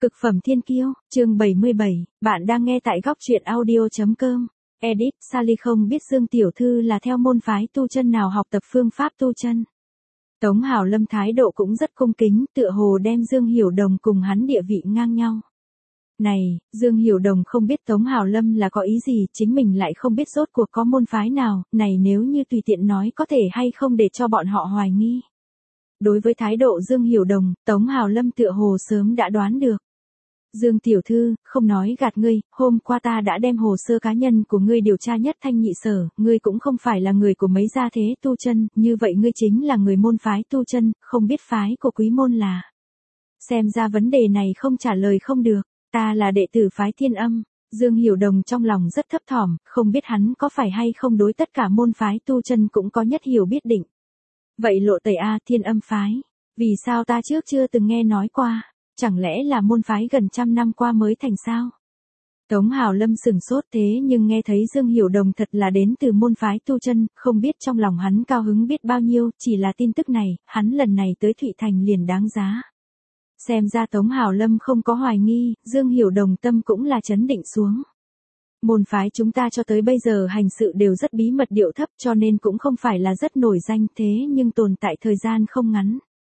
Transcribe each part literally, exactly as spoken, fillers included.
Cực phẩm thiên kiêu, chương bảy mươi bảy, bạn đang nghe tại góc truyện audio chấm com. Edit, Sally không biết Dương Tiểu Thư là theo môn phái tu chân nào học tập phương pháp tu chân. Tống Hảo Lâm thái độ cũng rất cung kính, tựa hồ đem Dương Hiểu Đồng cùng hắn địa vị ngang nhau. Này, Dương Hiểu Đồng không biết Tống Hảo Lâm là có ý gì, chính mình lại không biết rốt cuộc có môn phái nào, này nếu như tùy tiện nói có thể hay không để cho bọn họ hoài nghi. Đối với thái độ Dương Hiểu Đồng, Tống Hảo Lâm tựa hồ sớm đã đoán được. Dương Tiểu Thư, không nói gạt ngươi, hôm qua ta đã đem hồ sơ cá nhân của ngươi điều tra nhất thanh nhị sở, ngươi cũng không phải là người của mấy gia thế tu chân, như vậy ngươi chính là người môn phái tu chân, không biết phái của quý môn là. Xem ra vấn đề này không trả lời không được, ta là đệ tử phái Thiên Âm. Dương Hiểu Đồng trong lòng rất thấp thỏm, không biết hắn có phải hay không đối tất cả môn phái tu chân cũng có nhất hiểu biết định. Vậy lộ tẩy A Thiên Âm phái, vì sao ta trước chưa từng nghe nói qua? Chẳng lẽ là môn phái gần trăm năm qua mới thành sao? Tống Hảo Lâm sửng sốt thế nhưng nghe thấy Dương Hiểu Đồng thật là đến từ môn phái tu chân, không biết trong lòng hắn cao hứng biết bao nhiêu, chỉ là tin tức này, hắn lần này tới Thụy Thành liền đáng giá. Xem ra Tống Hảo Lâm không có hoài nghi, Dương Hiểu Đồng tâm cũng là chấn định xuống. Môn phái chúng ta cho tới bây giờ hành sự đều rất bí mật điệu thấp cho nên cũng không phải là rất nổi danh thế nhưng tồn tại thời gian không ngắn.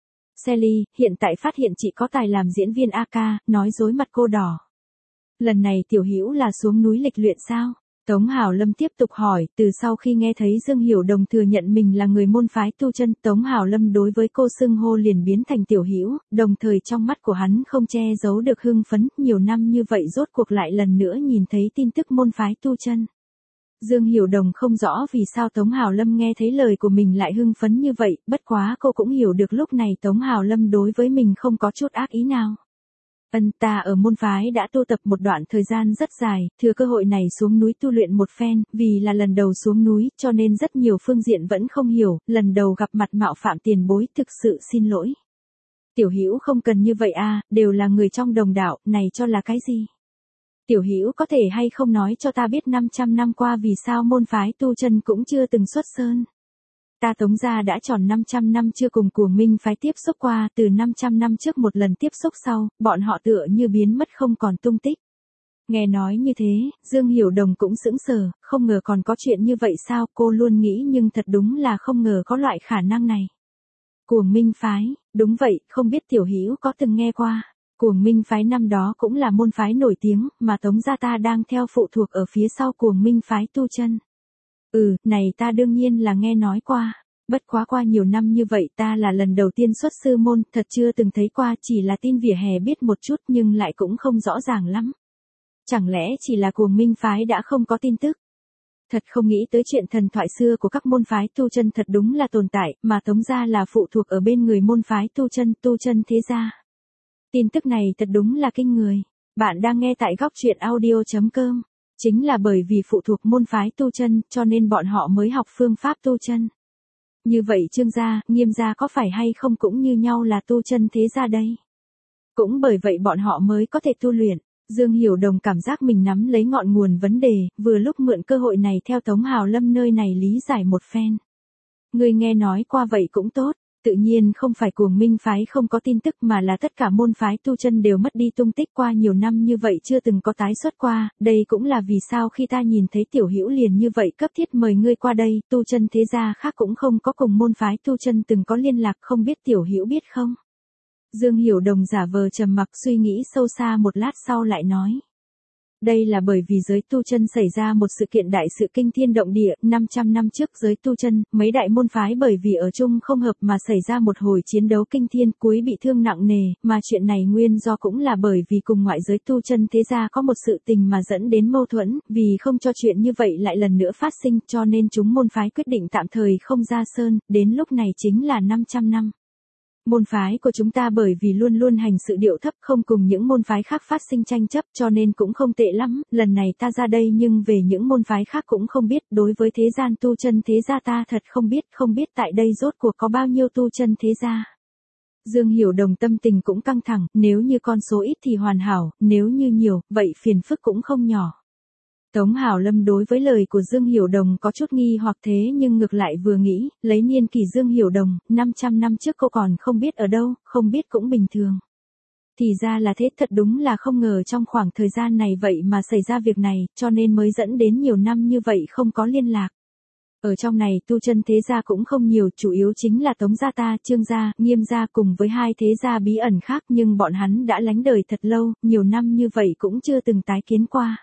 Sally, hiện tại phát hiện chị có tài làm diễn viên a ca, nói dối mặt cô đỏ. Lần này Tiểu Hữu là xuống núi lịch luyện sao? Tống Hảo Lâm tiếp tục hỏi, từ sau khi nghe thấy Dương Hiểu Đồng thừa nhận mình là người môn phái tu chân, Tống Hảo Lâm đối với cô xưng hô liền biến thành Tiểu Hữu, đồng thời trong mắt của hắn không che giấu được hưng phấn, nhiều năm như vậy rốt cuộc lại lần nữa nhìn thấy tin tức môn phái tu chân. Dương Hiểu Đồng không rõ vì sao Tống Hảo Lâm nghe thấy lời của mình lại hưng phấn như vậy, bất quá cô cũng hiểu được lúc này Tống Hảo Lâm đối với mình không có chút ác ý nào. Ân ta ở môn phái đã tu tập một đoạn thời gian rất dài, thừa cơ hội này xuống núi tu luyện một phen, vì là lần đầu xuống núi cho nên rất nhiều phương diện vẫn không hiểu, lần đầu gặp mặt mạo phạm tiền bối thực sự xin lỗi. Tiểu Hữu không cần như vậy a, đều là người trong đồng đạo, này cho là cái gì? Tiểu Hữu có thể hay không nói cho ta biết năm trăm năm qua vì sao môn phái tu chân cũng chưa từng xuất sơn. Ta Tống gia đã tròn năm trăm năm chưa cùng Cuồng Minh phái tiếp xúc qua, từ năm trăm năm trước một lần tiếp xúc sau, bọn họ tựa như biến mất không còn tung tích. Nghe nói như thế, Dương Hiểu Đồng cũng sững sờ, không ngờ còn có chuyện như vậy sao, cô luôn nghĩ nhưng thật đúng là không ngờ có loại khả năng này. Cuồng Minh phái, đúng vậy, không biết Tiểu Hữu có từng nghe qua. Cuồng Minh phái năm đó cũng là môn phái nổi tiếng, mà Tống gia ta đang theo phụ thuộc ở phía sau Cuồng Minh phái tu chân. Ừ, này ta đương nhiên là nghe nói qua. Bất quá qua nhiều năm như vậy ta là lần đầu tiên xuất sư môn, thật chưa từng thấy qua, chỉ là tin vỉa hè biết một chút nhưng lại cũng không rõ ràng lắm. Chẳng lẽ chỉ là Cuồng Minh phái đã không có tin tức? Thật không nghĩ tới chuyện thần thoại xưa của các môn phái tu chân thật đúng là tồn tại, mà Tống gia là phụ thuộc ở bên người môn phái tu chân, tu chân thế gia. Tin tức này thật đúng là kinh người. Bạn đang nghe tại góc truyện audio chấm com. Chính là bởi vì phụ thuộc môn phái tu chân, cho nên bọn họ mới học phương pháp tu chân. Như vậy Trương gia, Nghiêm gia có phải hay không cũng như nhau là tu chân thế gia đây? Cũng bởi vậy bọn họ mới có thể tu luyện. Dương Hiểu Đồng cảm giác mình nắm lấy ngọn nguồn vấn đề, vừa lúc mượn cơ hội này theo Tống Hảo Lâm nơi này lý giải một phen. Người nghe nói qua vậy cũng tốt. Tự nhiên không phải Cuồng Minh phái không có tin tức mà là tất cả môn phái tu chân đều mất đi tung tích qua nhiều năm như vậy chưa từng có tái xuất qua, đây cũng là vì sao khi ta nhìn thấy Tiểu Hữu liền như vậy cấp thiết mời ngươi qua đây, tu chân thế gia khác cũng không có cùng môn phái tu chân từng có liên lạc, không biết Tiểu Hữu biết không? Dương Hiểu Đồng giả vờ trầm mặc suy nghĩ sâu xa một lát sau lại nói. Đây là bởi vì giới tu chân xảy ra một sự kiện đại sự kinh thiên động địa, năm trăm năm trước giới tu chân, mấy đại môn phái bởi vì ở chung không hợp mà xảy ra một hồi chiến đấu kinh thiên cuối bị thương nặng nề, mà chuyện này nguyên do cũng là bởi vì cùng ngoại giới tu chân thế gia có một sự tình mà dẫn đến mâu thuẫn, vì không cho chuyện như vậy lại lần nữa phát sinh cho nên chúng môn phái quyết định tạm thời không ra sơn, đến lúc này chính là năm trăm năm. Môn phái của chúng ta bởi vì luôn luôn hành sự điệu thấp không cùng những môn phái khác phát sinh tranh chấp cho nên cũng không tệ lắm, lần này ta ra đây nhưng về những môn phái khác cũng không biết, đối với thế gian tu chân thế gia ta thật không biết, không biết tại đây rốt cuộc có bao nhiêu tu chân thế gia. Dương Hiểu Đồng tâm tình cũng căng thẳng, nếu như con số ít thì hoàn hảo, nếu như nhiều, vậy phiền phức cũng không nhỏ. Tống Hảo Lâm đối với lời của Dương Hiểu Đồng có chút nghi hoặc thế nhưng ngược lại vừa nghĩ, lấy niên kỷ Dương Hiểu Đồng, năm trăm năm trước cô còn không biết ở đâu, không biết cũng bình thường. thì ra là thế, thật đúng là không ngờ trong khoảng thời gian này vậy mà xảy ra việc này, cho nên mới dẫn đến nhiều năm như vậy không có liên lạc. Ở trong này tu chân thế gia cũng không nhiều, chủ yếu chính là Tống gia ta, Trương gia, Nghiêm gia cùng với hai thế gia bí ẩn khác, nhưng bọn hắn đã lánh đời thật lâu, nhiều năm như vậy cũng chưa từng tái kiến qua.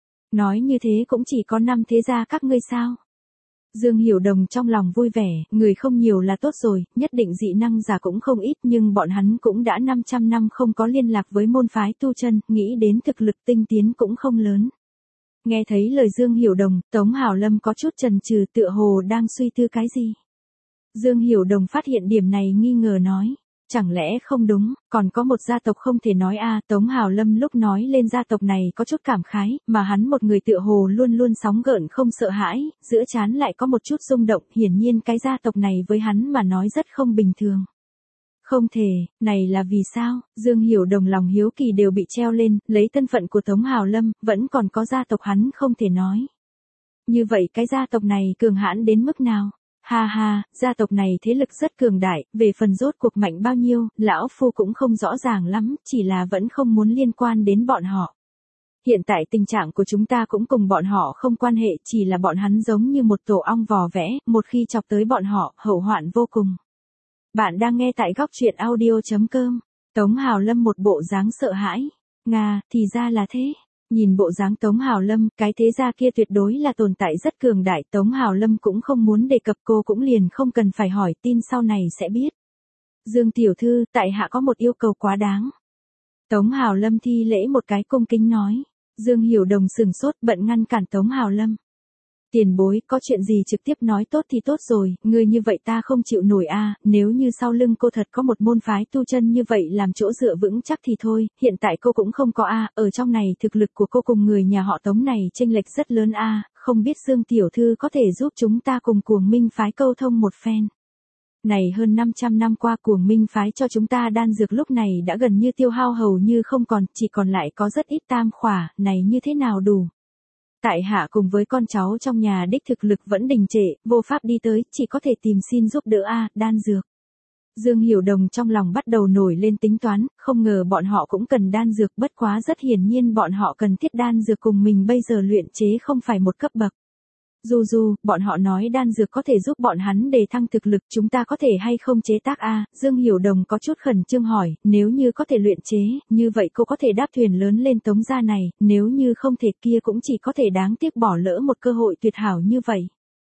Nói như thế cũng chỉ có năm thế gia các ngươi sao? Dương Hiểu Đồng trong lòng vui vẻ, người không nhiều là tốt rồi, nhất định dị năng giả cũng không ít, nhưng bọn hắn cũng đã năm trăm năm không có liên lạc với môn phái tu chân, nghĩ đến thực lực tinh tiến cũng không lớn. Nghe thấy lời Dương Hiểu Đồng, Tống Hảo Lâm có chút chần chừ, tựa hồ đang suy tư cái gì. Dương Hiểu Đồng phát hiện điểm này nghi ngờ nói, chẳng lẽ không đúng, còn có một gia tộc không thể nói a à, Tống Hảo Lâm lúc nói lên gia tộc này có chút cảm khái, mà hắn một người tựa hồ luôn luôn sóng gợn không sợ hãi, giữa trán lại có một chút rung động, hiển nhiên cái gia tộc này với hắn mà nói rất không bình thường. Không thể, này là vì sao? Dương Hiểu Đồng lòng hiếu kỳ đều bị treo lên, lấy thân phận của Tống Hảo Lâm, vẫn còn có gia tộc hắn không thể nói. Như vậy cái gia tộc này cường hãn đến mức nào? Ha ha, gia tộc này thế lực rất cường đại, về phần rốt cuộc mạnh bao nhiêu, lão phu cũng không rõ ràng lắm, chỉ là vẫn không muốn liên quan đến bọn họ. Hiện tại tình trạng của chúng ta cũng cùng bọn họ không quan hệ, chỉ là bọn hắn giống như một tổ ong vò vẽ, một khi chọc tới bọn họ, hậu hoạn vô cùng. Bạn đang nghe tại góc truyện audio chấm com. Tống Hảo Lâm một bộ dáng sợ hãi. Nga, thì ra là thế. Nhìn bộ dáng Tống Hảo Lâm, cái thế gia kia tuyệt đối là tồn tại rất cường đại. Tống Hảo Lâm cũng không muốn đề cập, cô cũng liền không cần phải hỏi, tin sau này sẽ biết. Dương tiểu thư, tại hạ có một yêu cầu quá đáng. Tống Hảo Lâm thi lễ một cái cung kính nói. Dương Hiểu Đồng sừng sốt, bận ngăn cản Tống Hảo Lâm. Tiền bối, có chuyện gì trực tiếp nói tốt thì tốt rồi, người như vậy ta không chịu nổi a, nếu như sau lưng cô thật có một môn phái tu chân như vậy làm chỗ dựa vững chắc thì thôi, hiện tại cô cũng không có a, ở trong này thực lực của cô cùng người nhà họ Tống này chênh lệch rất lớn a, không biết Dương tiểu thư có thể giúp chúng ta cùng Cuồng Minh phái câu thông một phen. Này hơn năm trăm năm qua Cuồng Minh phái cho chúng ta đan dược lúc này đã gần như tiêu hao hầu như không còn, chỉ còn lại có rất ít tam khỏa, này như thế nào đủ? Tại hạ cùng với con cháu trong nhà đích thực lực vẫn đình trệ, vô pháp đi tới, chỉ có thể tìm xin giúp đỡ a, đan dược. Dương Hiểu Đồng trong lòng bắt đầu nổi lên tính toán, không ngờ bọn họ cũng cần đan dược, bất quá rất hiển nhiên bọn họ cần thiết đan dược cùng mình bây giờ luyện chế không phải một cấp bậc. Dù dù, bọn họ nói đan dược có thể giúp bọn hắn đề thăng thực lực, chúng ta có thể hay không chế tác a? Dương Hiểu Đồng có chút khẩn trương hỏi, nếu như có thể luyện chế, như vậy cô có thể đáp thuyền lớn lên Tống gia này, nếu như không thể kia cũng chỉ có thể đáng tiếc bỏ lỡ một cơ hội tuyệt hảo như vậy.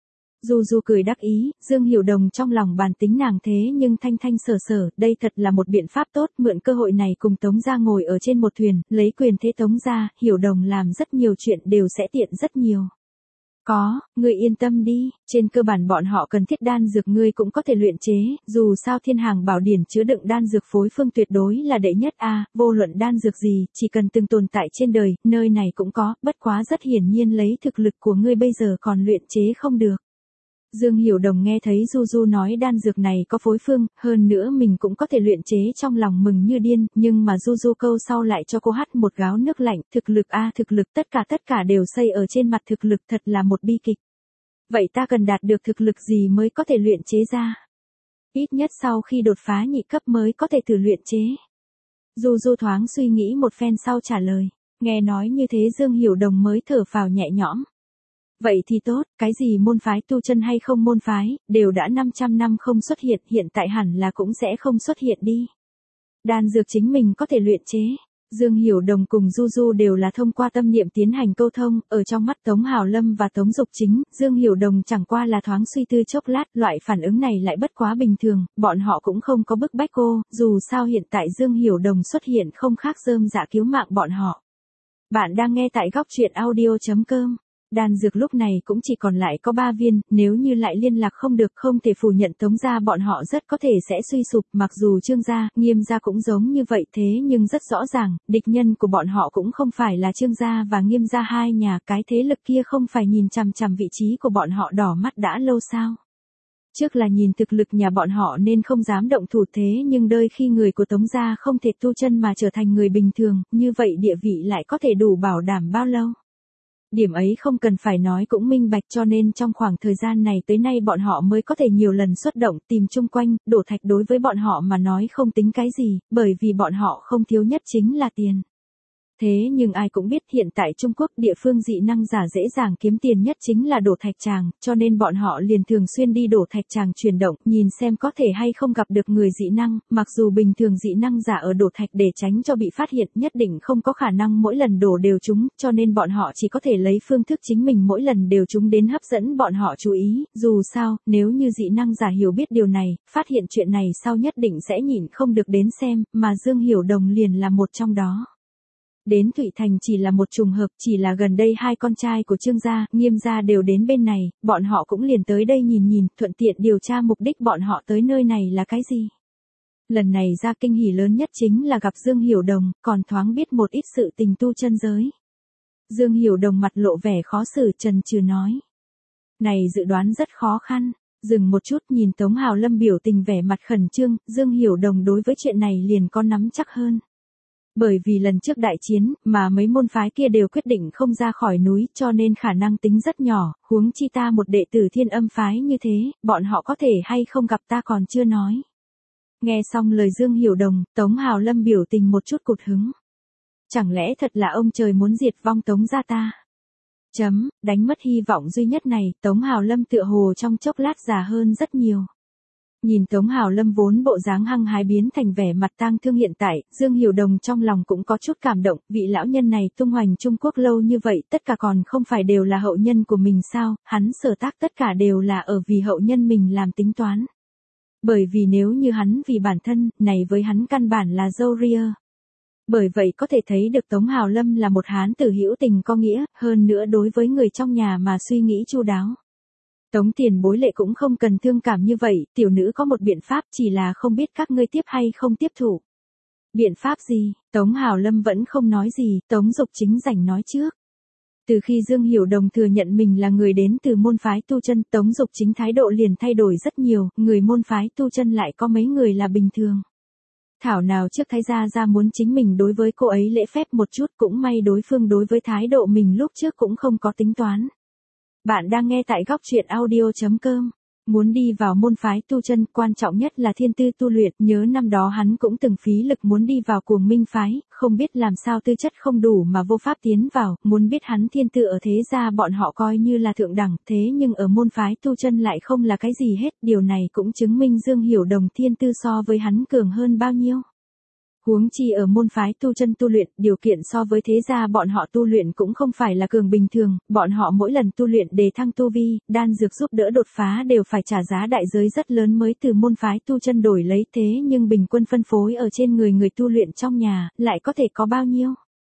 Dù dù cười đắc ý, Dương Hiểu Đồng trong lòng bàn tính nàng thế nhưng thanh thanh sở sở, đây thật là một biện pháp tốt, mượn cơ hội này cùng Tống gia ngồi ở trên một thuyền, lấy quyền thế Tống gia, Hiểu Đồng làm rất nhiều chuyện đều sẽ tiện rất nhiều. Có, ngươi yên tâm đi, trên cơ bản bọn họ cần thiết đan dược ngươi cũng có thể luyện chế, dù sao thiên hàng bảo điển chứa đựng đan dược phối phương tuyệt đối là đệ nhất a, vô luận đan dược gì, chỉ cần từng tồn tại trên đời, nơi này cũng có, bất quá rất hiển nhiên lấy thực lực của ngươi bây giờ còn luyện chế không được. Dương Hiểu Đồng nghe thấy Du Du nói đan dược này có phối phương, hơn nữa mình cũng có thể luyện chế trong lòng mừng như điên, nhưng mà Du Du câu sau lại cho cô hắt một gáo nước lạnh, thực lực a thực lực tất cả tất cả đều xây ở trên mặt thực lực, thật là một bi kịch. Vậy ta cần đạt được thực lực gì mới có thể luyện chế ra? Ít nhất sau khi đột phá nhị cấp mới có thể thử luyện chế. Du Du thoáng suy nghĩ một phen sau trả lời, nghe nói như thế Dương Hiểu Đồng mới thở phào nhẹ nhõm. Vậy thì tốt, cái gì môn phái tu chân hay không môn phái, đều đã năm trăm năm không xuất hiện, hiện tại hẳn là cũng sẽ không xuất hiện đi. Đan dược chính mình có thể luyện chế. Dương Hiểu Đồng cùng Du Du đều là thông qua tâm niệm tiến hành câu thông, ở trong mắt Tống Hảo Lâm và Tống Dục Chính, Dương Hiểu Đồng chẳng qua là thoáng suy tư chốc lát, loại phản ứng này lại bất quá bình thường, bọn họ cũng không có bức bách cô, dù sao hiện tại Dương Hiểu Đồng xuất hiện không khác rơm rạ cứu mạng bọn họ. Bạn đang nghe tại góc truyện audio chấm com. Đan dược lúc này cũng chỉ còn lại có ba viên, nếu như lại liên lạc không được không thể phủ nhận Tống gia bọn họ rất có thể sẽ suy sụp, mặc dù Trương gia, Nghiêm gia cũng giống như vậy thế nhưng rất rõ ràng, địch nhân của bọn họ cũng không phải là Trương gia và Nghiêm gia hai nhà, cái thế lực kia không phải nhìn chằm chằm vị trí của bọn họ đỏ mắt đã lâu sao. Trước là nhìn thực lực nhà bọn họ nên không dám động thủ thế nhưng đôi khi người của Tống gia không thể tu chân mà trở thành người bình thường, như vậy địa vị lại có thể đủ bảo đảm bao lâu. Điểm ấy không cần phải nói cũng minh bạch, cho nên trong khoảng thời gian này tới nay bọn họ mới có thể nhiều lần xuất động tìm chung quanh, đổ thạch đối với bọn họ mà nói không tính cái gì, bởi vì bọn họ không thiếu nhất chính là tiền. Thế nhưng ai cũng biết hiện tại Trung Quốc địa phương dị năng giả dễ dàng kiếm tiền nhất chính là đổ thạch tràng, cho nên bọn họ liền thường xuyên đi đổ thạch tràng chuyển động, nhìn xem có thể hay không gặp được người dị năng, mặc dù bình thường dị năng giả ở đổ thạch để tránh cho bị phát hiện nhất định không có khả năng mỗi lần đổ đều trúng, cho nên bọn họ chỉ có thể lấy phương thức chính mình mỗi lần đều trúng đến hấp dẫn bọn họ chú ý, dù sao, nếu như dị năng giả hiểu biết điều này, phát hiện chuyện này sau nhất định sẽ nhịn không được đến xem, mà Dương Hiểu Đồng liền là một trong đó. Đến Thụy Thành chỉ là một trùng hợp, chỉ là gần đây hai con trai của Trương gia, Nghiêm gia đều đến bên này, bọn họ cũng liền tới đây nhìn nhìn, thuận tiện điều tra mục đích bọn họ tới nơi này là cái gì. Lần này ra kinh hỉ lớn nhất chính là gặp Dương Hiểu Đồng, còn thoáng biết một ít sự tình tu chân giới. Dương Hiểu Đồng mặt lộ vẻ khó xử chần chừ nói. Này dự đoán rất khó khăn, dừng một chút nhìn Tống Hào Lâm biểu tình vẻ mặt khẩn trương, Dương Hiểu Đồng đối với chuyện này liền có nắm chắc hơn. Bởi vì lần trước đại chiến, mà mấy môn phái kia đều quyết định không ra khỏi núi, cho nên khả năng tính rất nhỏ, huống chi ta một đệ tử Thiên Âm phái như thế, bọn họ có thể hay không gặp ta còn chưa nói. Nghe xong lời Dương Hiểu Đồng, Tống Hào Lâm biểu tình một chút cụt hứng. Chẳng lẽ thật là ông trời muốn diệt vong Tống gia ta? Chấm, đánh mất hy vọng duy nhất này, Tống Hào Lâm tựa hồ trong chốc lát già hơn rất nhiều. Nhìn Tống Hào Lâm vốn bộ dáng hăng hái biến thành vẻ mặt tang thương hiện tại, Dương Hiểu Đồng trong lòng cũng có chút cảm động, vị lão nhân này tung hoành Trung Quốc lâu như vậy, tất cả còn không phải đều là hậu nhân của mình sao, hắn sở tác tất cả đều là ở vì hậu nhân mình làm tính toán. Bởi vì nếu như hắn vì bản thân, này với hắn căn bản là dâu ria. Bởi vậy có thể thấy được Tống Hào Lâm là một hán tử hữu tình có nghĩa, hơn nữa đối với người trong nhà mà suy nghĩ chu đáo. Tống tiền bối lệ cũng không cần thương cảm như vậy, tiểu nữ có một biện pháp chỉ là không biết các ngươi tiếp hay không tiếp thủ. Biện pháp gì? Tống Hào Lâm vẫn không nói gì, Tống Dục Chính rảnh nói trước. Từ khi Dương Hiểu Đồng thừa nhận mình là người đến từ môn phái tu chân, Tống Dục Chính thái độ liền thay đổi rất nhiều, người môn phái tu chân lại có mấy người là bình thường. Thảo nào trước thái gia ra muốn chính mình đối với cô ấy lễ phép một chút, cũng may đối phương đối với thái độ mình lúc trước cũng không có tính toán. Bạn đang nghe tại góc truyện audio chấm com. Muốn đi vào môn phái tu chân, quan trọng nhất là thiên tư tu luyện, nhớ năm đó hắn cũng từng phí lực muốn đi vào Cuồng Minh phái, không biết làm sao tư chất không đủ mà vô pháp tiến vào, muốn biết hắn thiên tư ở thế gia bọn họ coi như là thượng đẳng, thế nhưng ở môn phái tu chân lại không là cái gì hết, điều này cũng chứng minh Dương Hiểu Đồng thiên tư so với hắn cường hơn bao nhiêu. Huống chi ở môn phái tu chân tu luyện, điều kiện so với thế gia bọn họ tu luyện cũng không phải là cường bình thường, bọn họ mỗi lần tu luyện đề thăng tu vi, đan dược giúp đỡ đột phá đều phải trả giá đại giới rất lớn mới từ môn phái tu chân đổi lấy, thế nhưng bình quân phân phối ở trên người người tu luyện trong nhà, lại có thể có bao nhiêu.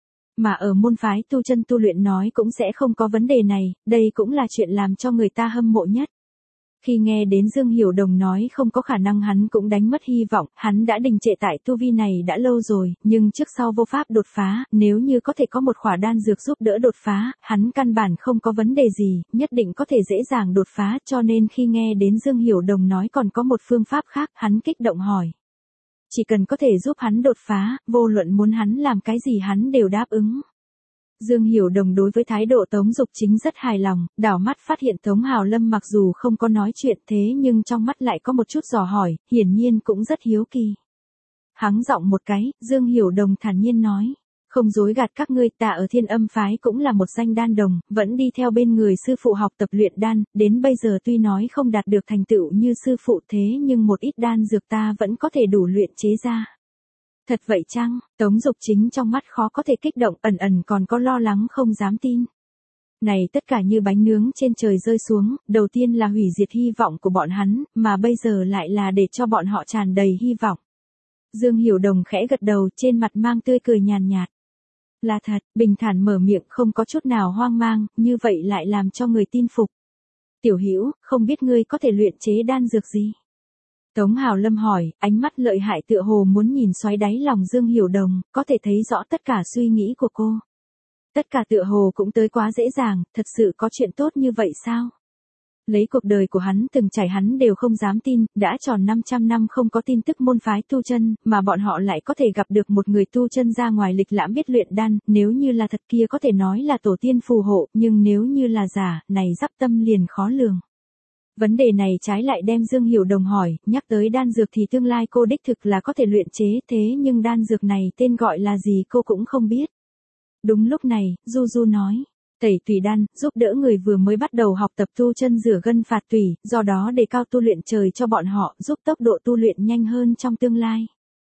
Mà ở môn phái tu chân tu luyện nói cũng sẽ không có vấn đề này, đây cũng là chuyện làm cho người ta hâm mộ nhất. Khi nghe đến Dương Hiểu Đồng nói không có khả năng hắn cũng đánh mất hy vọng, hắn đã đình trệ tại tu vi này đã lâu rồi, nhưng trước sau vô pháp đột phá, nếu như có thể có một khỏa đan dược giúp đỡ đột phá, hắn căn bản không có vấn đề gì, nhất định có thể dễ dàng đột phá, cho nên khi nghe đến Dương Hiểu Đồng nói còn có một phương pháp khác, hắn kích động hỏi. Chỉ cần có thể giúp hắn đột phá, vô luận muốn hắn làm cái gì hắn đều đáp ứng. Dương Hiểu Đồng đối với thái độ Tống Dục Chính rất hài lòng, đảo mắt phát hiện Tống Hào Lâm mặc dù không có nói chuyện thế nhưng trong mắt lại có một chút dò hỏi, hiển nhiên cũng rất hiếu kỳ. Hắng giọng một cái, Dương Hiểu Đồng thản nhiên nói, không dối gạt các ngươi, ta ở Thiên Âm phái cũng là một danh đan đồng, vẫn đi theo bên người sư phụ học tập luyện đan, đến bây giờ tuy nói không đạt được thành tựu như sư phụ thế nhưng một ít đan dược ta vẫn có thể đủ luyện chế ra. Thật vậy chăng? Tống Dục Chính trong mắt khó có thể kích động, ẩn ẩn còn có lo lắng không dám tin. Này tất cả như bánh nướng trên trời rơi xuống, đầu tiên là hủy diệt hy vọng của bọn hắn, mà bây giờ lại là để cho bọn họ tràn đầy hy vọng. Dương Hiểu Đồng khẽ gật đầu, trên mặt mang tươi cười nhàn nhạt. Là thật, bình thản mở miệng không có chút nào hoang mang, như vậy lại làm cho người tin phục. Tiểu Hữu, không biết ngươi có thể luyện chế đan dược gì? Tống Hào Lâm hỏi, ánh mắt lợi hại tựa hồ muốn nhìn xoáy đáy lòng Dương Hiểu Đồng, có thể thấy rõ tất cả suy nghĩ của cô. Tất cả tựa hồ cũng tới quá dễ dàng, thật sự có chuyện tốt như vậy sao? Lấy cuộc đời của hắn từng trải hắn đều không dám tin, đã tròn năm trăm năm không có tin tức môn phái tu chân, mà bọn họ lại có thể gặp được một người tu chân ra ngoài lịch lãm biết luyện đan, nếu như là thật kia có thể nói là tổ tiên phù hộ, nhưng nếu như là giả, này giáp tâm liền khó lường. Vấn đề này trái lại đem Dương Hiểu Đồng hỏi, nhắc tới đan dược thì tương lai cô đích thực là có thể luyện chế, thế nhưng đan dược này tên gọi là gì cô cũng không biết. Đúng lúc này, Du Du nói. Tẩy tùy đan, giúp đỡ người vừa mới bắt đầu học tập tu chân rửa gân phạt tùy, do đó đề cao tu luyện trời cho bọn họ, giúp tốc độ tu luyện nhanh hơn trong tương lai.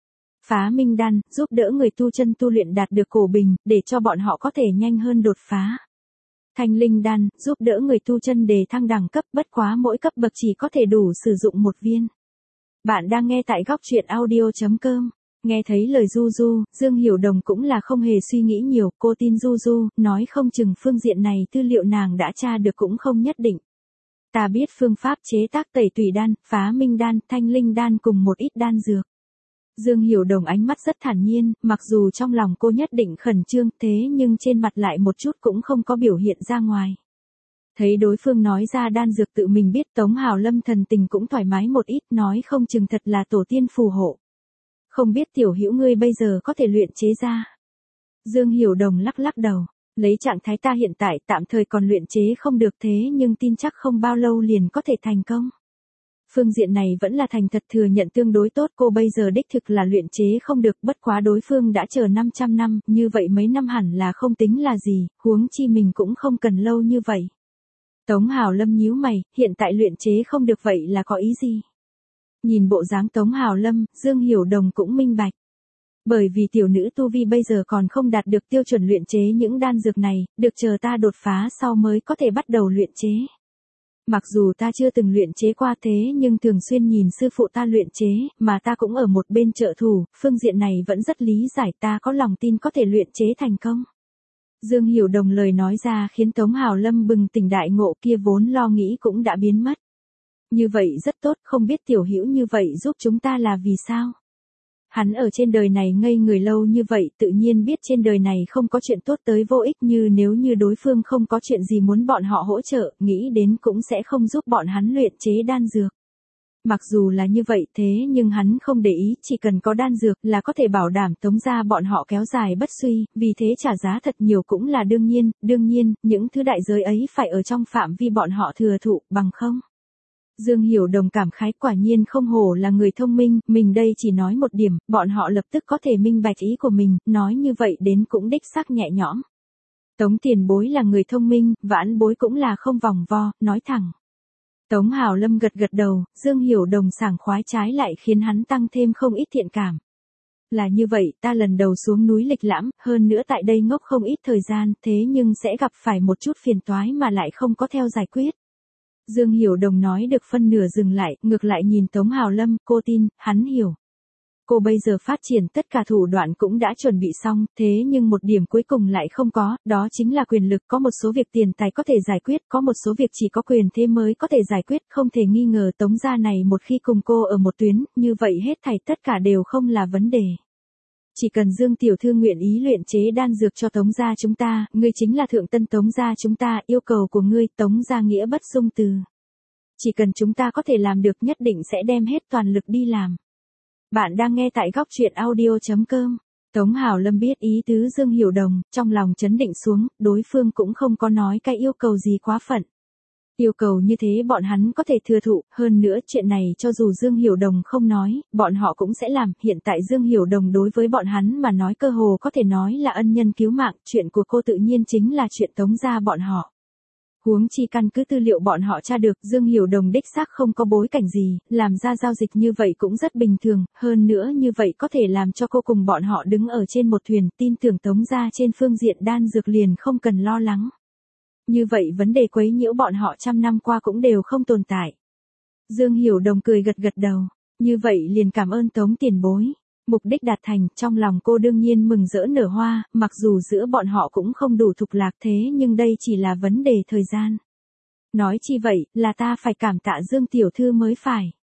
Phá minh đan, giúp đỡ người tu chân tu luyện đạt được cổ bình, để cho bọn họ có thể nhanh hơn đột phá. Thanh linh đan, giúp đỡ người tu chân đề thăng đẳng cấp, bất quá mỗi cấp bậc chỉ có thể đủ sử dụng một viên. Bạn đang nghe tại góc truyện audio chấm com. Nghe thấy lời Du Du, Dương Hiểu Đồng cũng là không hề suy nghĩ nhiều, cô tin Du Du, nói không chừng phương diện này tư liệu nàng đã tra được cũng không nhất định. Ta biết phương pháp chế tác tẩy tùy đan, phá minh đan, thanh linh đan cùng một ít đan dược. Dương Hiểu Đồng ánh mắt rất thản nhiên, mặc dù trong lòng cô nhất định khẩn trương thế nhưng trên mặt lại một chút cũng không có biểu hiện ra ngoài. Thấy đối phương nói ra đan dược tự mình biết Tống Hào Lâm thần tình cũng thoải mái một ít, nói không chừng thật là tổ tiên phù hộ. Không biết tiểu hữu ngươi bây giờ có thể luyện chế ra. Dương Hiểu Đồng lắc lắc đầu, lấy trạng thái ta hiện tại tạm thời còn luyện chế không được thế nhưng tin chắc không bao lâu liền có thể thành công. Phương diện này vẫn là thành thật thừa nhận tương đối tốt, cô bây giờ đích thực là luyện chế không được, bất quá đối phương đã chờ năm trăm năm, như vậy mấy năm hẳn là không tính là gì, huống chi mình cũng không cần lâu như vậy. Tống Hào Lâm nhíu mày, hiện tại luyện chế không được vậy là có ý gì? Nhìn bộ dáng Tống Hào Lâm, Dương Hiểu Đồng cũng minh bạch. Bởi vì tiểu nữ tu vi bây giờ còn không đạt được tiêu chuẩn luyện chế những đan dược này, được chờ ta đột phá sau mới có thể bắt đầu luyện chế. Mặc dù ta chưa từng luyện chế qua thế nhưng thường xuyên nhìn sư phụ ta luyện chế, mà ta cũng ở một bên trợ thủ, phương diện này vẫn rất lý giải, ta có lòng tin có thể luyện chế thành công. Dương Hiểu Đồng lời nói ra khiến Tống Hào Lâm bừng tỉnh đại ngộ, kia vốn lo nghĩ cũng đã biến mất. Như vậy rất tốt, không biết tiểu hữu như vậy giúp chúng ta là vì sao? Hắn ở trên đời này ngây người lâu như vậy, tự nhiên biết trên đời này không có chuyện tốt tới vô ích, như nếu như đối phương không có chuyện gì muốn bọn họ hỗ trợ, nghĩ đến cũng sẽ không giúp bọn hắn luyện chế đan dược. Mặc dù là như vậy thế nhưng hắn không để ý, chỉ cần có đan dược là có thể bảo đảm Tống gia bọn họ kéo dài bất suy, vì thế trả giá thật nhiều cũng là đương nhiên, đương nhiên, những thứ đại giới ấy phải ở trong phạm vi bọn họ thừa thụ, bằng không. Dương Hiểu Đồng cảm khái, quả nhiên không hổ là người thông minh, mình đây chỉ nói một điểm, bọn họ lập tức có thể minh bạch ý của mình, nói như vậy đến cũng đích xác nhẹ nhõm. Tống tiền bối là người thông minh, vãn bối cũng là không vòng vo, nói thẳng. Tống Hào Lâm gật gật đầu, Dương Hiểu Đồng sảng khoái trái lại khiến hắn tăng thêm không ít thiện cảm. Là như vậy, ta lần đầu xuống núi lịch lãm, hơn nữa tại đây ngốc không ít thời gian, thế nhưng sẽ gặp phải một chút phiền toái mà lại không có theo giải quyết. Dương Hiểu Đồng nói được phân nửa dừng lại, ngược lại nhìn Tống Hào Lâm, cô tin, hắn hiểu. Cô bây giờ phát triển tất cả thủ đoạn cũng đã chuẩn bị xong, thế nhưng một điểm cuối cùng lại không có, đó chính là quyền lực, có một số việc tiền tài có thể giải quyết, có một số việc chỉ có quyền thế mới có thể giải quyết, không thể nghi ngờ Tống gia này một khi cùng cô ở một tuyến, như vậy hết thảy tất cả đều không là vấn đề. Chỉ cần Dương tiểu thư nguyện ý luyện chế đan dược cho Tống gia chúng ta, ngươi chính là thượng tân Tống gia chúng ta, yêu cầu của ngươi Tống gia nghĩa bất dung từ. Chỉ cần chúng ta có thể làm được nhất định sẽ đem hết toàn lực đi làm. Bạn đang nghe tại góc truyện audio chấm com. Tống Hào Lâm biết ý tứ Dương Hiểu Đồng, trong lòng chấn định xuống, đối phương cũng không có nói cái yêu cầu gì quá phận. Yêu cầu như thế bọn hắn có thể thừa thụ, hơn nữa chuyện này cho dù Dương Hiểu Đồng không nói, bọn họ cũng sẽ làm, hiện tại Dương Hiểu Đồng đối với bọn hắn mà nói cơ hồ có thể nói là ân nhân cứu mạng, chuyện của cô tự nhiên chính là chuyện Tống gia bọn họ. Huống chi căn cứ tư liệu bọn họ tra được, Dương Hiểu Đồng đích xác không có bối cảnh gì, làm ra giao dịch như vậy cũng rất bình thường, hơn nữa như vậy có thể làm cho cô cùng bọn họ đứng ở trên một thuyền, tin tưởng Tống gia trên phương diện đan dược liền không cần lo lắng. Như vậy vấn đề quấy nhiễu bọn họ trăm năm qua cũng đều không tồn tại. Dương Hiểu Đồng cười gật gật đầu, như vậy liền cảm ơn Tống tiền bối. Mục đích đạt thành, trong lòng cô đương nhiên mừng rỡ nở hoa, mặc dù giữa bọn họ cũng không đủ thục lạc thế nhưng đây chỉ là vấn đề thời gian. Nói chi vậy, là ta phải cảm tạ Dương tiểu thư mới phải.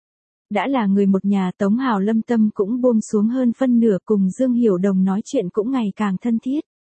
Đã là người một nhà, Tống Hào Lâm tâm cũng buông xuống hơn phân nửa, cùng Dương Hiểu Đồng nói chuyện cũng ngày càng thân thiết.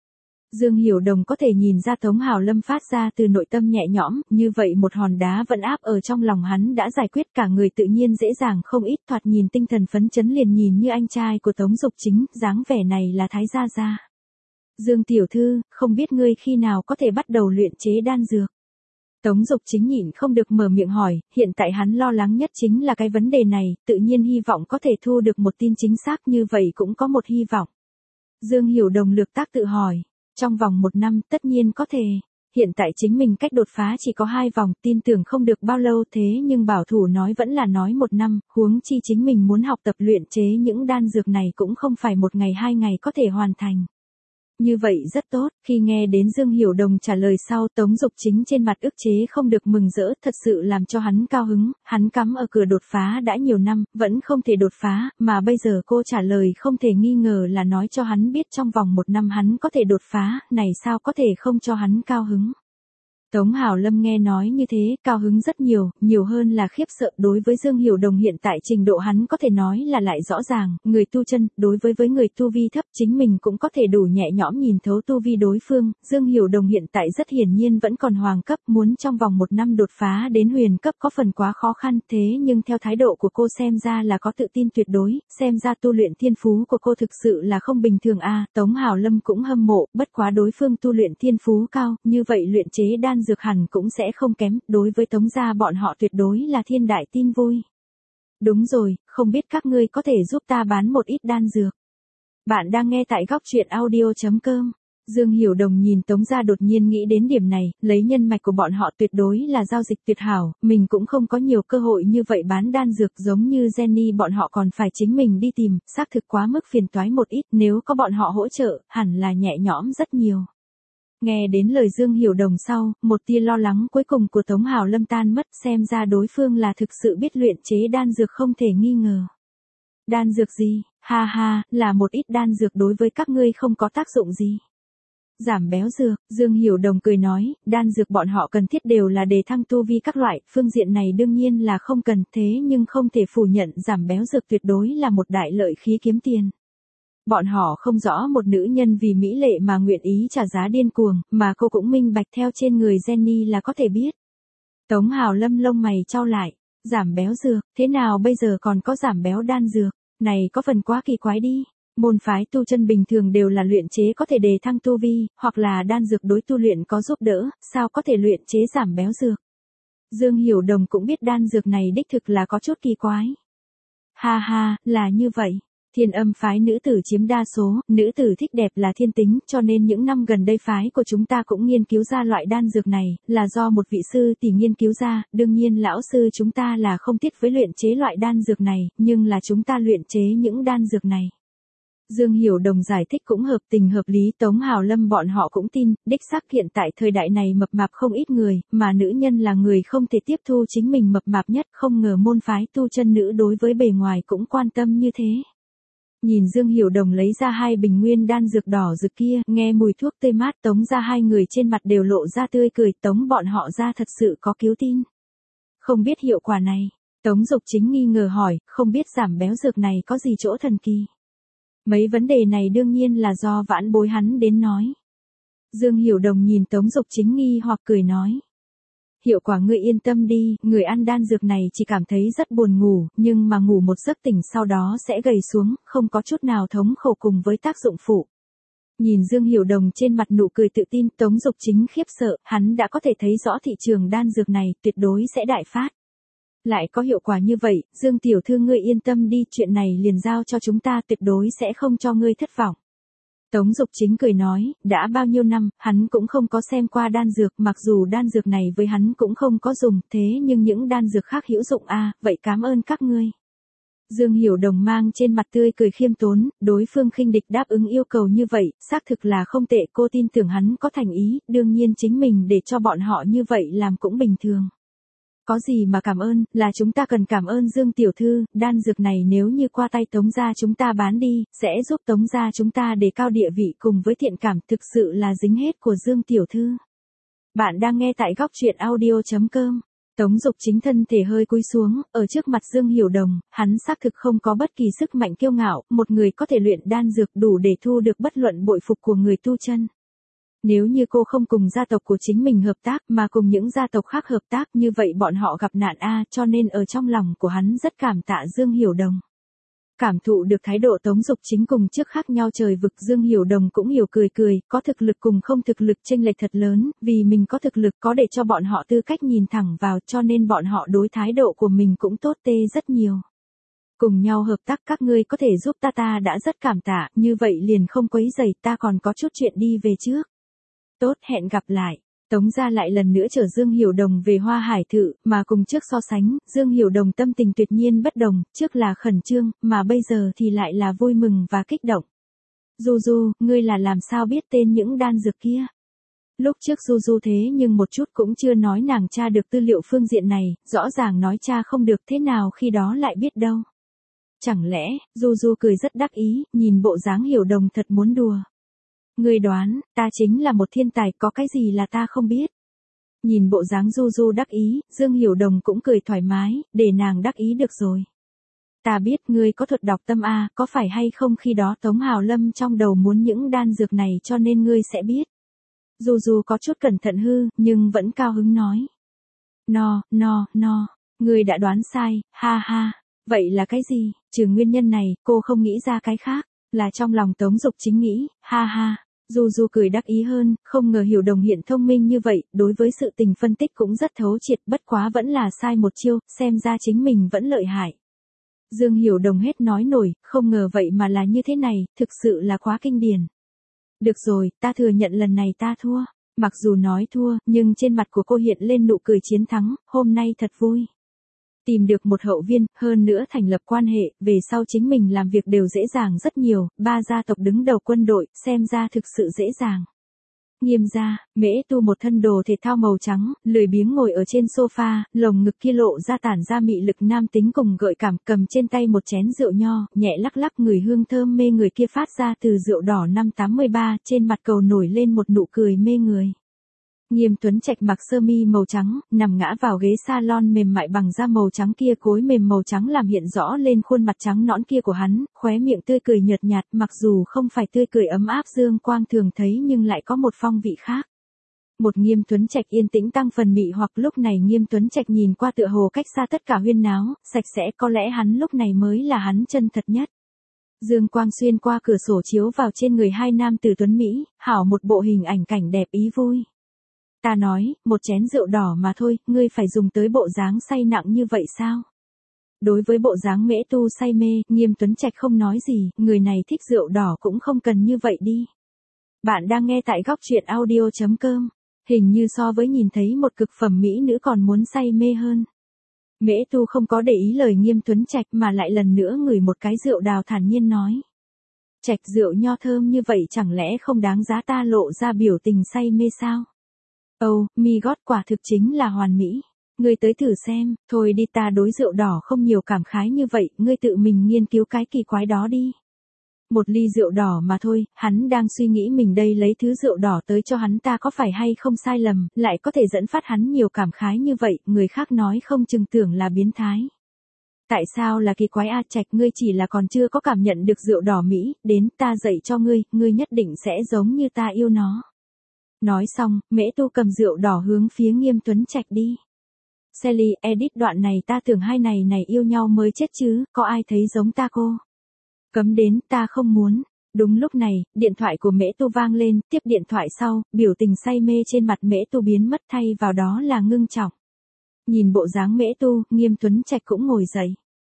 Dương Hiểu Đồng có thể nhìn ra Tống Hào Lâm phát ra từ nội tâm nhẹ nhõm, như vậy một hòn đá vẫn áp ở trong lòng hắn đã giải quyết, cả người tự nhiên dễ dàng không ít, thoạt nhìn tinh thần phấn chấn liền nhìn như anh trai của Tống Dục Chính, dáng vẻ này là Thái gia gia. Dương tiểu thư, không biết ngươi khi nào có thể bắt đầu luyện chế đan dược. Tống Dục Chính nhịn không được mở miệng hỏi, hiện tại hắn lo lắng nhất chính là cái vấn đề này, tự nhiên hy vọng có thể thu được một tin chính xác, như vậy cũng có một hy vọng. Dương Hiểu Đồng lược tác tự hỏi, trong vòng một năm tất nhiên có thể. Hiện tại chính mình cách đột phá chỉ có hai vòng, tin tưởng không được bao lâu, thế nhưng bảo thủ nói vẫn là nói một năm, huống chi chính mình muốn học tập luyện chế những đan dược này cũng không phải một ngày hai ngày có thể hoàn thành. Như vậy rất tốt, khi nghe đến Dương Hiểu Đồng trả lời sau, Tống Dục Chính trên mặt ức chế không được mừng rỡ, thật sự làm cho hắn cao hứng, hắn cắm ở cửa đột phá đã nhiều năm, vẫn không thể đột phá, mà bây giờ cô trả lời không thể nghi ngờ là nói cho hắn biết trong vòng một năm hắn có thể đột phá, này sao có thể không cho hắn cao hứng. Tống Hào Lâm nghe nói như thế, cao hứng rất nhiều, nhiều hơn là khiếp sợ. Đối với Dương Hiểu Đồng hiện tại trình độ hắn có thể nói là lại rõ ràng, người tu chân, đối với với người tu vi thấp chính mình cũng có thể đủ nhẹ nhõm nhìn thấu tu vi đối phương. Dương Hiểu Đồng hiện tại rất hiển nhiên vẫn còn hoàng cấp, muốn trong vòng một năm đột phá đến huyền cấp có phần quá khó khăn, thế nhưng theo thái độ của cô xem ra là có tự tin tuyệt đối, xem ra tu luyện thiên phú của cô thực sự là không bình thường a. À, Tống Hào Lâm cũng hâm mộ, bất quá đối phương tu luyện thiên phú cao, như vậy luyện chế đan dược hẳn cũng sẽ không kém, đối với Tống gia bọn họ tuyệt đối là thiên đại tin vui. Đúng rồi, không biết các ngươi có thể giúp ta bán một ít đan dược. Bạn đang nghe tại góc truyện audio chấm com. Dương Hiểu Đồng nhìn Tống gia đột nhiên nghĩ đến điểm này, lấy nhân mạch của bọn họ tuyệt đối là giao dịch tuyệt hảo, mình cũng không có nhiều cơ hội như vậy bán đan dược, giống như Jenny bọn họ còn phải chính mình đi tìm, xác thực quá mức phiền toái một ít, nếu có bọn họ hỗ trợ, hẳn là nhẹ nhõm rất nhiều. Nghe đến lời Dương Hiểu Đồng sau, một tia lo lắng cuối cùng của Tống Hào Lâm tan mất, xem ra đối phương là thực sự biết luyện chế đan dược không thể nghi ngờ. Đan dược gì? Ha ha, là một ít đan dược đối với các ngươi không có tác dụng gì. Giảm béo dược, Dương Hiểu Đồng cười nói, đan dược bọn họ cần thiết đều là đề thăng tu vi các loại, phương diện này đương nhiên là không cần, thế nhưng không thể phủ nhận giảm béo dược tuyệt đối là một đại lợi khí kiếm tiền. Bọn họ không rõ một nữ nhân vì mỹ lệ mà nguyện ý trả giá điên cuồng, mà cô cũng minh bạch theo trên người Jenny là có thể biết. Tống Hào Lâm lông mày chau lại, giảm béo dược, thế nào bây giờ còn có giảm béo đan dược, này có phần quá kỳ quái đi. Môn phái tu chân bình thường đều là luyện chế có thể đề thăng tu vi, hoặc là đan dược đối tu luyện có giúp đỡ, sao có thể luyện chế giảm béo dược. Dương Hiểu Đồng cũng biết đan dược này đích thực là có chút kỳ quái. Ha ha, là như vậy. Thiên Âm phái nữ tử chiếm đa số, nữ tử thích đẹp là thiên tính, cho nên những năm gần đây phái của chúng ta cũng nghiên cứu ra loại đan dược này, là do một vị sư tỷ nghiên cứu ra, đương nhiên lão sư chúng ta là không tiếc với luyện chế loại đan dược này, nhưng là chúng ta luyện chế những đan dược này. Dương Hiểu Đồng giải thích cũng hợp tình hợp lý, Tống Hào Lâm bọn họ cũng tin, đích xác hiện tại thời đại này mập mạp không ít người, mà nữ nhân là người không thể tiếp thu chính mình mập mạp nhất, không ngờ môn phái tu chân nữ đối với bề ngoài cũng quan tâm như thế. Nhìn Dương Hiểu Đồng lấy ra hai bình nguyên đan dược đỏ rực kia, nghe mùi thuốc tươi mát, Tống ra hai người trên mặt đều lộ ra tươi cười, Tống bọn họ ra thật sự có cứu tin. Không biết hiệu quả này, Tống Dục Chính nghi ngờ hỏi, không biết giảm béo dược này có gì chỗ thần kỳ. Mấy vấn đề này đương nhiên là do vãn bối hắn đến nói. Dương Hiểu Đồng nhìn Tống Dục Chính nghi hoặc cười nói. Hiệu quả ngươi yên tâm đi, người ăn đan dược này chỉ cảm thấy rất buồn ngủ, nhưng mà ngủ một giấc tỉnh sau đó sẽ gầy xuống, không có chút nào thống khổ cùng với tác dụng phụ. Nhìn Dương Hiểu Đồng trên mặt nụ cười tự tin, Tống Dục Chính khiếp sợ, hắn đã có thể thấy rõ thị trường đan dược này tuyệt đối sẽ đại phát. Lại có hiệu quả như vậy, Dương tiểu thư ngươi yên tâm đi, chuyện này liền giao cho chúng ta tuyệt đối sẽ không cho ngươi thất vọng. Tống Dục Chính cười nói, đã bao nhiêu năm, hắn cũng không có xem qua đan dược, mặc dù đan dược này với hắn cũng không có dùng, thế nhưng những đan dược khác hữu dụng a, à, vậy cảm ơn các ngươi. Dương Hiểu Đồng mang trên mặt tươi cười khiêm tốn, đối phương khinh địch đáp ứng yêu cầu như vậy, xác thực là không tệ, cô tin tưởng hắn có thành ý, đương nhiên chính mình để cho bọn họ như vậy làm cũng bình thường. Có gì mà cảm ơn, là chúng ta cần cảm ơn Dương tiểu thư, đan dược này nếu như qua tay Tống gia chúng ta bán đi, sẽ giúp Tống gia chúng ta đề cao địa vị cùng với thiện cảm, thực sự là dính hết của Dương tiểu thư. Bạn đang nghe tại góc truyện audio chấm com. Tống Dục Chính thân thể hơi cúi xuống, ở trước mặt Dương Hiểu Đồng, hắn xác thực không có bất kỳ sức mạnh kiêu ngạo, một người có thể luyện đan dược đủ để thu được bất luận bội phục của người tu chân. Nếu như cô không cùng gia tộc của chính mình hợp tác mà cùng những gia tộc khác hợp tác như vậy bọn họ gặp nạn a, cho nên ở trong lòng của hắn rất cảm tạ Dương Hiểu Đồng. Cảm thụ được thái độ Tống Dục Chính cùng trước khác nhau trời vực, Dương Hiểu Đồng cũng hiểu cười cười, có thực lực cùng không thực lực chênh lệch thật lớn, vì mình có thực lực có để cho bọn họ tư cách nhìn thẳng vào, cho nên bọn họ đối thái độ của mình cũng tốt tê rất nhiều. Cùng nhau hợp tác, các ngươi có thể giúp ta ta đã rất cảm tạ, như vậy liền không quấy rầy, ta còn có chút chuyện đi về trước. Tốt, hẹn gặp lại. Tống gia lại lần nữa chở Dương Hiểu Đồng về Hoa Hải Thự, mà cùng trước so sánh, Dương Hiểu Đồng tâm tình tuyệt nhiên bất đồng, trước là khẩn trương, mà bây giờ thì lại là vui mừng và kích động. Du Du, ngươi là làm sao biết tên những đan dược kia? Lúc trước Du Du thế nhưng một chút cũng chưa nói nàng tra được tư liệu phương diện này, rõ ràng nói tra không được, thế nào khi đó lại biết đâu. Chẳng lẽ, Du Du cười rất đắc ý, nhìn bộ dáng Hiểu Đồng thật muốn đùa. Ngươi đoán, ta chính là một thiên tài, có cái gì là ta không biết. Nhìn bộ dáng Du Du đắc ý, Dương Hiểu Đồng cũng cười thoải mái, để nàng đắc ý được rồi. Ta biết ngươi có thuật đọc tâm a, có phải hay không khi đó Tống Hào Lâm trong đầu muốn những đan dược này cho nên ngươi sẽ biết. Du Du có chút cẩn thận hư, nhưng vẫn cao hứng nói. No, no, no, ngươi đã đoán sai, ha ha. Vậy là cái gì? Trừ nguyên nhân này, cô không nghĩ ra cái khác, là trong lòng Tống Dục Chính nghĩ, ha ha. Du Du cười đắc ý hơn, không ngờ Hiểu Đồng hiện thông minh như vậy, đối với sự tình phân tích cũng rất thấu triệt, bất quá vẫn là sai một chiêu, xem ra chính mình vẫn lợi hại. Dương Hiểu Đồng hết nói nổi, không ngờ vậy mà là như thế này, thực sự là quá kinh điển. Được rồi, ta thừa nhận lần này ta thua. Mặc dù nói thua, nhưng trên mặt của cô hiện lên nụ cười chiến thắng, hôm nay thật vui. Tìm được một hậu viên, hơn nữa thành lập quan hệ, về sau chính mình làm việc đều dễ dàng rất nhiều, ba gia tộc đứng đầu quân đội, xem ra thực sự dễ dàng. Nghiêm gia, Mễ Tu một thân đồ thể thao màu trắng, lười biếng ngồi ở trên sofa, lồng ngực kia lộ ra tản ra mị lực nam tính cùng gợi cảm, cầm trên tay một chén rượu nho, nhẹ lắc lắc người hương thơm mê người kia phát ra từ rượu đỏ năm tám ba, trên mặt cầu nổi lên một nụ cười mê người. Nghiêm Tuấn Trạch mặc sơ mi màu trắng, nằm ngã vào ghế salon mềm mại bằng da màu trắng kia, gối mềm màu trắng làm hiện rõ lên khuôn mặt trắng nõn kia của hắn, khóe miệng tươi cười nhợt nhạt, mặc dù không phải tươi cười ấm áp dương quang thường thấy nhưng lại có một phong vị khác. Một Nghiêm Tuấn Trạch yên tĩnh tăng phần mị hoặc lúc này Nghiêm Tuấn Trạch nhìn qua tựa hồ cách xa tất cả huyên náo, sạch sẽ, có lẽ hắn lúc này mới là hắn chân thật nhất. Dương quang xuyên qua cửa sổ chiếu vào trên người hai nam tử tuấn Mỹ, hảo một bộ hình ảnh cảnh đẹp ý vui. Ta nói, một chén rượu đỏ mà thôi, ngươi phải dùng tới bộ dáng say nặng như vậy sao? Đối với bộ dáng Mễ Tu say mê, Nghiêm Tuấn Trạch không nói gì, người này thích rượu đỏ cũng không cần như vậy đi. Bạn đang nghe tại góc truyện audio chấm com, hình như so với nhìn thấy một cực phẩm mỹ nữ còn muốn say mê hơn. Mễ Tu không có để ý lời Nghiêm Tuấn Trạch mà lại lần nữa ngửi một cái rượu đào thản nhiên nói. Trạch rượu nho thơm như vậy chẳng lẽ không đáng giá ta lộ ra biểu tình say mê sao? Âu, oh, mi gót quả thực chính là hoàn mỹ. Ngươi tới thử xem, thôi đi ta đối rượu đỏ không nhiều cảm khái như vậy, ngươi tự mình nghiên cứu cái kỳ quái đó đi. Một ly rượu đỏ mà thôi, hắn đang suy nghĩ mình đây lấy thứ rượu đỏ tới cho hắn ta có phải hay không sai lầm, lại có thể dẫn phát hắn nhiều cảm khái như vậy, người khác nói không chừng tưởng là biến thái. Tại sao là kỳ quái a? Trạch ngươi chỉ là còn chưa có cảm nhận được rượu đỏ Mỹ, đến ta dạy cho ngươi, ngươi nhất định sẽ giống như ta yêu nó. Nói xong, Mễ Tu cầm rượu đỏ hướng phía Nghiêm Tuấn Trạch đi. Sally, edit đoạn này ta tưởng hai này này yêu nhau mới chết chứ, có ai thấy giống ta cô? Cấm đến, ta không muốn. Đúng lúc này, điện thoại của Mễ Tu vang lên, tiếp điện thoại sau, biểu tình say mê trên mặt Mễ Tu biến mất thay vào đó là ngưng trọng. Nhìn bộ dáng Mễ Tu, Nghiêm Tuấn Trạch cũng ngồi dậy.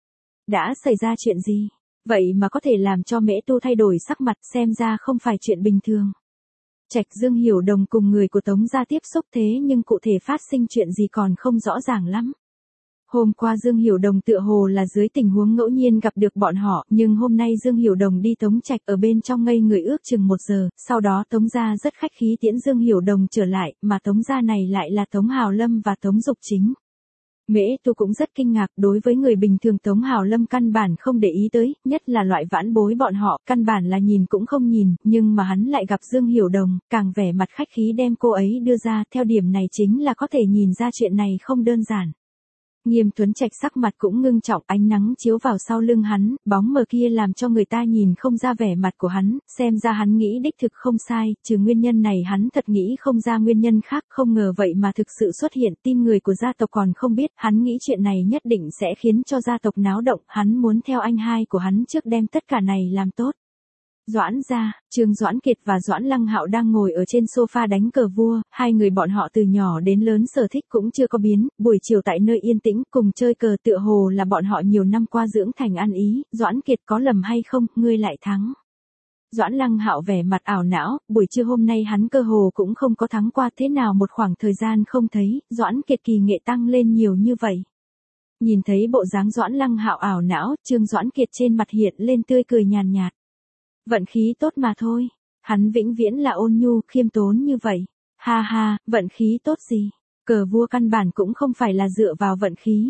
Đã xảy ra chuyện gì? Vậy mà có thể làm cho Mễ Tu thay đổi sắc mặt, xem ra không phải chuyện bình thường. Trạch Dương Hiểu Đồng cùng người của Tống gia tiếp xúc thế nhưng cụ thể phát sinh chuyện gì còn không rõ ràng lắm. Hôm qua Dương Hiểu Đồng tựa hồ là dưới tình huống ngẫu nhiên gặp được bọn họ, nhưng hôm nay Dương Hiểu Đồng đi Tống Trạch ở bên trong ngây người ước chừng một giờ, sau đó Tống gia rất khách khí tiễn Dương Hiểu Đồng trở lại, mà Tống gia này lại là Tống Hào Lâm và Tống Dục Chính. Mễ Tu cũng rất kinh ngạc, đối với người bình thường Tống Hào Lâm căn bản không để ý tới, nhất là loại vãn bối bọn họ, căn bản là nhìn cũng không nhìn, nhưng mà hắn lại gặp Dương Hiểu Đồng, càng vẻ mặt khách khí đem cô ấy đưa ra, theo điểm này chính là có thể nhìn ra chuyện này không đơn giản. Nghiêm Tuấn Trạch sắc mặt cũng ngưng trọng, ánh nắng chiếu vào sau lưng hắn, bóng mờ kia làm cho người ta nhìn không ra vẻ mặt của hắn, xem ra hắn nghĩ đích thực không sai, trừ nguyên nhân này hắn thật nghĩ không ra nguyên nhân khác, không ngờ vậy mà thực sự xuất hiện, tin người của gia tộc còn không biết, hắn nghĩ chuyện này nhất định sẽ khiến cho gia tộc náo động, hắn muốn theo anh hai của hắn trước đem tất cả này làm tốt. Doãn gia, Trương Doãn Kiệt và Doãn Lăng Hạo đang ngồi ở trên sofa đánh cờ vua, hai người bọn họ từ nhỏ đến lớn sở thích cũng chưa có biến, buổi chiều tại nơi yên tĩnh cùng chơi cờ tựa hồ là bọn họ nhiều năm qua dưỡng thành ăn ý, Doãn Kiệt có lầm hay không, ngươi lại thắng. Doãn Lăng Hạo vẻ mặt ảo não, buổi trưa hôm nay hắn cơ hồ cũng không có thắng qua, thế nào một khoảng thời gian không thấy, Doãn Kiệt kỳ nghệ tăng lên nhiều như vậy. Nhìn thấy bộ dáng Doãn Lăng Hạo ảo não, Trương Doãn Kiệt trên mặt hiện lên tươi cười nhàn nhạt. Vận khí tốt mà thôi, hắn vĩnh viễn là ôn nhu, khiêm tốn như vậy. Ha ha, vận khí tốt gì? Cờ vua căn bản cũng không phải là dựa vào vận khí.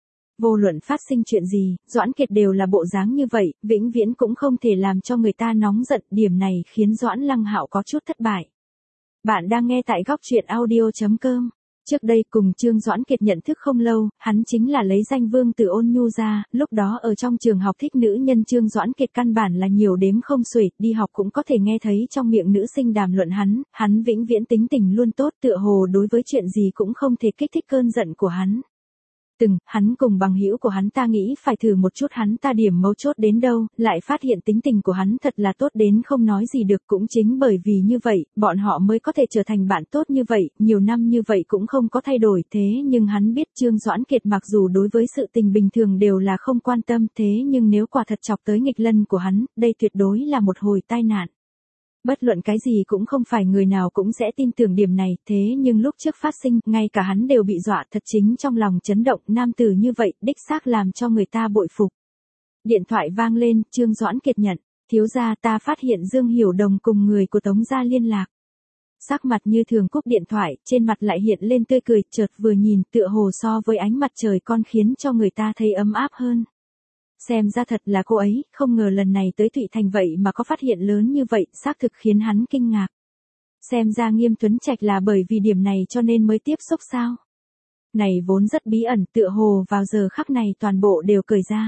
Vô luận phát sinh chuyện gì, Doãn Kiệt đều là bộ dáng như vậy, vĩnh viễn cũng không thể làm cho người ta nóng giận, điểm này khiến Doãn Lăng Hạo có chút thất bại. Bạn đang nghe tại góc truyện audio chấm com. Trước đây cùng Trương Doãn Kiệt nhận thức không lâu, hắn chính là lấy danh vương từ ôn nhu ra, lúc đó ở trong trường học thích nữ nhân Trương Doãn Kiệt căn bản là nhiều đếm không xuể, đi học cũng có thể nghe thấy trong miệng nữ sinh đàm luận hắn, hắn vĩnh viễn tính tình luôn tốt, tựa hồ đối với chuyện gì cũng không thể kích thích cơn giận của hắn. Từng, hắn cùng bằng hữu của hắn ta nghĩ phải thử một chút hắn ta điểm mấu chốt đến đâu, lại phát hiện tính tình của hắn thật là tốt đến không nói gì được, cũng chính bởi vì như vậy, bọn họ mới có thể trở thành bạn tốt như vậy, nhiều năm như vậy cũng không có thay đổi, thế nhưng hắn biết Trương Doãn Kiệt mặc dù đối với sự tình bình thường đều là không quan tâm, thế nhưng nếu quả thật chọc tới nghịch lân của hắn, đây tuyệt đối là một hồi tai nạn. Bất luận cái gì cũng không phải người nào cũng sẽ tin tưởng điểm này, thế nhưng lúc trước phát sinh, ngay cả hắn đều bị dọa, thật chính trong lòng chấn động, nam tử như vậy, đích xác làm cho người ta bội phục. Điện thoại vang lên, Trương Doãn Kiệt nhận, thiếu gia, ta phát hiện Dương Hiểu Đồng cùng người của Tống gia liên lạc. Sắc mặt như thường cúp điện thoại, trên mặt lại hiện lên tươi cười, chợt vừa nhìn, tựa hồ so với ánh mặt trời con khiến cho người ta thấy ấm áp hơn. Xem ra thật là cô ấy, không ngờ lần này tới Thụy Thành vậy mà có phát hiện lớn như vậy, xác thực khiến hắn kinh ngạc. Xem ra Nghiêm Tuấn Trạch là bởi vì điểm này cho nên mới tiếp xúc sao. Này vốn rất bí ẩn, tựa hồ vào giờ khắc này toàn bộ đều cởi ra.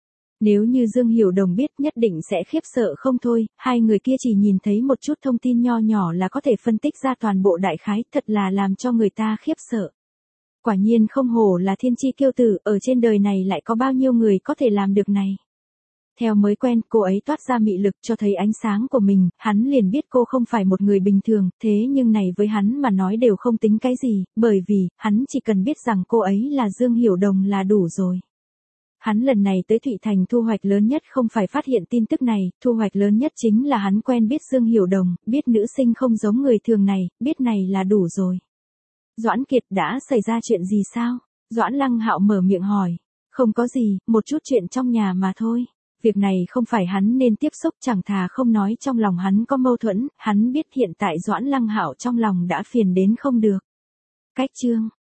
Nếu như Dương Hiểu Đồng biết nhất định sẽ khiếp sợ không thôi, hai người kia chỉ nhìn thấy một chút thông tin nho nhỏ là có thể phân tích ra toàn bộ đại khái, thật là làm cho người ta khiếp sợ. Quả nhiên không hổ là thiên chi kiêu tử, ở trên đời này lại có bao nhiêu người có thể làm được này. Theo mới quen, cô ấy toát ra mị lực cho thấy ánh sáng của mình, hắn liền biết cô không phải một người bình thường, thế nhưng này với hắn mà nói đều không tính cái gì, bởi vì, hắn chỉ cần biết rằng cô ấy là Dương Hiểu Đồng là đủ rồi. Hắn lần này tới Thụy Thành thu hoạch lớn nhất không phải phát hiện tin tức này, thu hoạch lớn nhất chính là hắn quen biết Dương Hiểu Đồng, biết nữ sinh không giống người thường này, biết này là đủ rồi. Doãn Kiệt, đã xảy ra chuyện gì sao? Doãn Lăng Hạo mở miệng hỏi. Không có gì, một chút chuyện trong nhà mà thôi. Việc này không phải hắn nên tiếp xúc, chẳng thà không nói, trong lòng hắn có mâu thuẫn, hắn biết hiện tại Doãn Lăng Hạo trong lòng đã phiền đến không được. Cách chương,